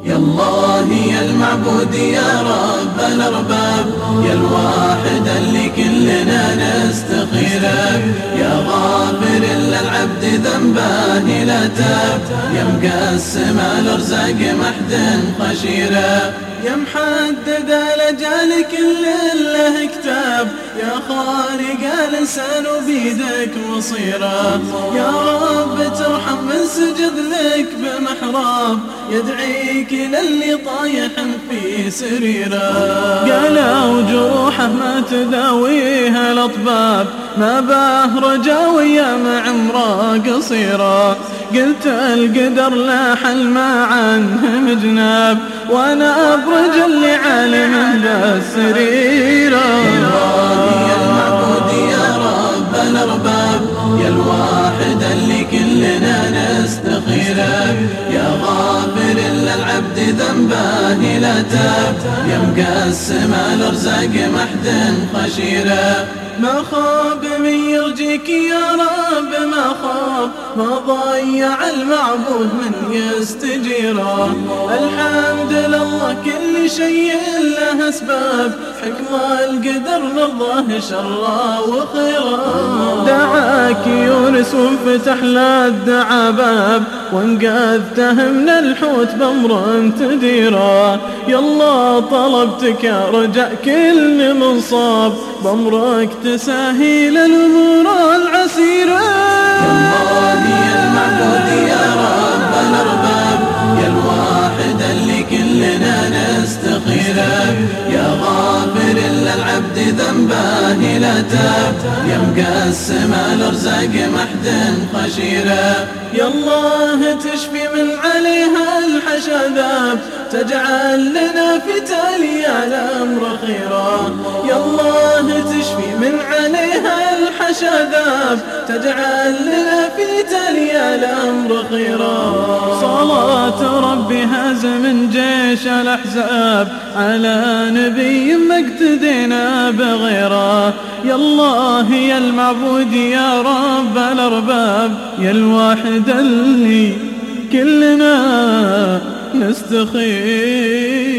يا الله يا المعبود يا رب الأرباب، يا الواحد اللي كلنا نستخيرك، يا غافر للعبد ذنبه لا تاب، يا مقسم الأرزاق محد خشيره، يا محدد الأجال كل له كتاب، يا خارق الإنسان بيدك مصيره، يا رب ترحم من سجد لك بمحراب، يدعيك للي طايح في سريره، قالوا جروحه ما تداويها الأطباب، ما باه رجاوية مع عمره قصيره، قلت القدر لا حل ما عنه مجناب، وانا ابرج اللي عالم بالسريره. يا المعبود يا رب الارباب، يا الواحد اللي كلنا نستخيرك، يا غافر للعبد ذنبه لا تاب، يا مقسم الارزاق محد خشيره، ما خاب من يرجيك يا رب ما خاب، ما ضيع المعبود من يستجيره، الحمد لله كل شيء له اسباب، حكم القدر نرضاه شره وخيره، دعاك يونس وانفتح له الدعا باب، وانقذته من الحوت بأمر تديره، يا الله طلبتك يا رجاء كل منصاب، بأمرك تسهيل الأمور العسيرة. يا الله يا المعبود يا رب الأرباب، يا الواحد اللي كلنا نستخيرك، يا غافر للعبد ذنبه لا تاب، يا مقسم الأرزاق محد خشيره، يا الله تشفي من عليها الحشذاب، تجعل لنا في تالي الأمر خيرا، يا الله تشفي من عليها الحشذاب، تجعل لنا في تالي الأمر خيرا، صلاة ربي هزم جيش الأحزاب، على نبي ما اقتدينا بغيره، يا الله يا المعبود يا رب الأرباب، يا الواحد اللي كلنا نستخير.